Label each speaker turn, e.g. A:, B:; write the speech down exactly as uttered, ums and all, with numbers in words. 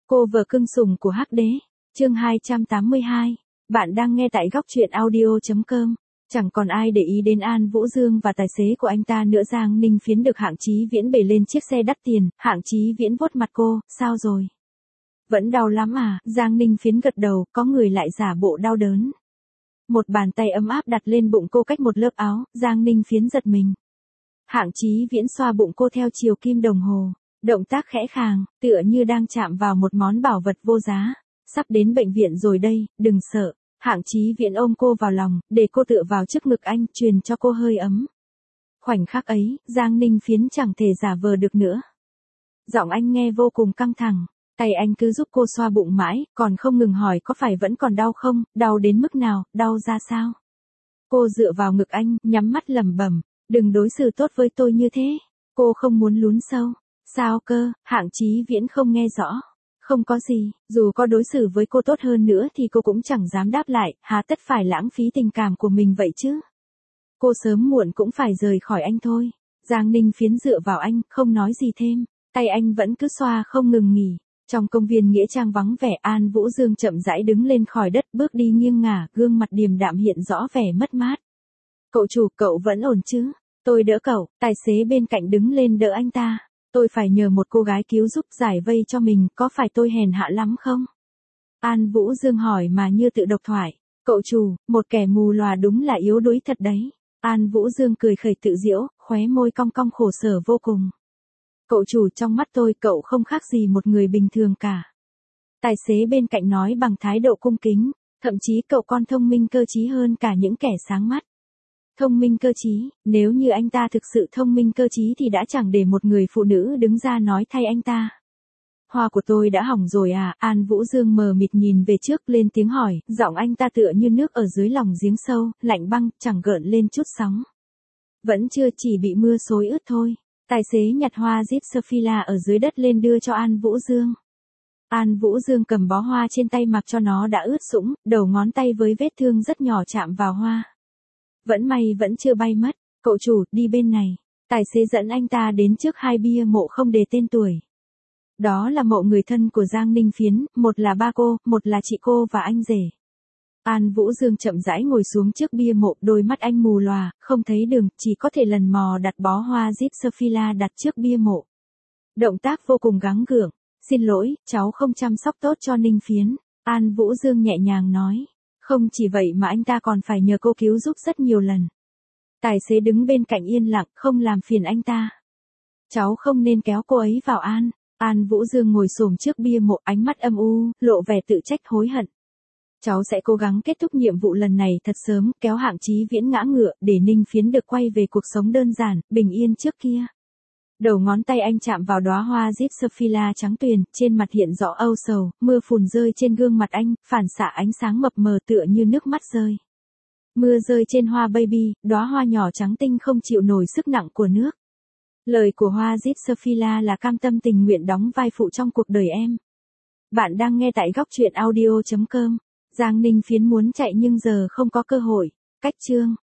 A: Cô vợ cưng sủng của Hắc Đế, chương hai trăm tám mươi hai. Bạn đang nghe tại góc truyện audio.com. Chẳng còn ai để ý đến An Vũ Dương và tài xế của anh ta nữa. Giang Ninh Phiến được Hạng Chí Viễn bể lên chiếc xe đắt tiền. Hạng Chí Viễn vuốt mặt cô, sao rồi? Vẫn đau lắm à? Giang Ninh Phiến gật đầu, có người lại giả bộ đau đớn. Một bàn tay ấm áp đặt lên bụng cô cách một lớp áo, Giang Ninh Phiến giật mình. Hạng Chí Viễn xoa bụng cô theo chiều kim đồng hồ. Động tác khẽ khàng, tựa như đang chạm vào một món bảo vật vô giá. Sắp đến bệnh viện rồi đây, đừng sợ. Hạng Chí Viễn ôm cô vào lòng, để cô tựa vào trước ngực anh, truyền cho cô hơi ấm. Khoảnh khắc ấy, Giang Ninh Phiến chẳng thể giả vờ được nữa. Giọng anh nghe vô cùng căng thẳng, tay anh cứ giúp cô xoa bụng mãi, còn không ngừng hỏi có phải vẫn còn đau không, đau đến mức nào, đau ra sao. Cô dựa vào ngực anh, nhắm mắt lẩm bẩm, đừng đối xử tốt với tôi như thế. Cô không muốn lún sâu. Sao cơ? Hạng Chí Viễn không nghe rõ. Không có gì, dù có đối xử với cô tốt hơn nữa thì cô cũng chẳng dám đáp lại, hà tất phải lãng phí tình cảm của mình vậy chứ. Cô sớm muộn cũng phải rời khỏi anh thôi. Giang Ninh Phiến dựa vào anh, không nói gì thêm, tay anh vẫn cứ xoa không ngừng nghỉ. Trong công viên nghĩa trang vắng vẻ, An Vũ Dương chậm rãi đứng lên khỏi đất, bước đi nghiêng ngả, gương mặt điềm đạm hiện rõ vẻ mất mát. Cậu chủ, cậu vẫn ổn chứ? Tôi đỡ cậu. Tài xế bên cạnh đứng lên đỡ anh ta. Tôi phải nhờ một cô gái cứu giúp giải vây cho mình, có phải tôi hèn hạ lắm không? An Vũ Dương hỏi mà như tự độc thoại. Cậu chủ, một kẻ mù lòa đúng là yếu đuối thật đấy. An Vũ Dương cười khẩy tự giễu, khóe môi cong cong khổ sở vô cùng. Cậu chủ, trong mắt tôi cậu không khác gì một người bình thường cả. Tài xế bên cạnh nói bằng thái độ cung kính, thậm chí cậu còn thông minh cơ trí hơn cả những kẻ sáng mắt. Thông minh cơ trí, nếu như anh ta thực sự thông minh cơ trí thì đã chẳng để một người phụ nữ đứng ra nói thay anh ta. Hoa của tôi đã hỏng rồi à? An Vũ Dương mờ mịt nhìn về trước, lên tiếng hỏi, giọng anh ta tựa như nước ở dưới lòng giếng sâu, lạnh băng, chẳng gợn lên chút sóng. Vẫn chưa, chỉ bị mưa xối ướt thôi. Tài xế nhặt hoa Zitsafila ở dưới đất lên đưa cho An Vũ Dương. An Vũ Dương cầm bó hoa trên tay mặc cho nó đã ướt sũng, đầu ngón tay với vết thương rất nhỏ chạm vào hoa. Vẫn may vẫn chưa bay mất. Cậu chủ, đi bên này. Tài xế dẫn anh ta đến trước hai bia mộ không đề tên tuổi. Đó là mộ người thân của Giang Ninh Phiến, một là ba cô, một là chị cô và anh rể. An Vũ Dương chậm rãi ngồi xuống trước bia mộ, đôi mắt anh mù lòa, không thấy đường, chỉ có thể lần mò đặt bó hoa Zitsafila đặt trước bia mộ. Động tác vô cùng gắng gượng. Xin lỗi, cháu không chăm sóc tốt cho Ninh Phiến. An Vũ Dương nhẹ nhàng nói. Không chỉ vậy mà anh ta còn phải nhờ cô cứu giúp rất nhiều lần. Tài xế đứng bên cạnh yên lặng, không làm phiền anh ta. Cháu không nên kéo cô ấy vào An. An Vũ Dương ngồi xổm trước bia mộ, ánh mắt âm u, lộ vẻ tự trách hối hận. Cháu sẽ cố gắng kết thúc nhiệm vụ lần này thật sớm, kéo Hạng Chí Viễn ngã ngựa, để Ninh Phiến được quay về cuộc sống đơn giản, bình yên trước kia. Đầu ngón tay anh chạm vào đóa hoa Zitsafila trắng tuyền, trên mặt hiện rõ âu sầu, mưa phùn rơi trên gương mặt anh, phản xạ ánh sáng mập mờ tựa như nước mắt rơi. Mưa rơi trên hoa baby, đóa hoa nhỏ trắng tinh không chịu nổi sức nặng của nước. Lời của hoa Zitsafila là cam tâm tình nguyện đóng vai phụ trong cuộc đời em. Bạn đang nghe tại góc truyện audio.com. Giang Ninh Phiến muốn chạy nhưng giờ không có cơ hội. Cách chương.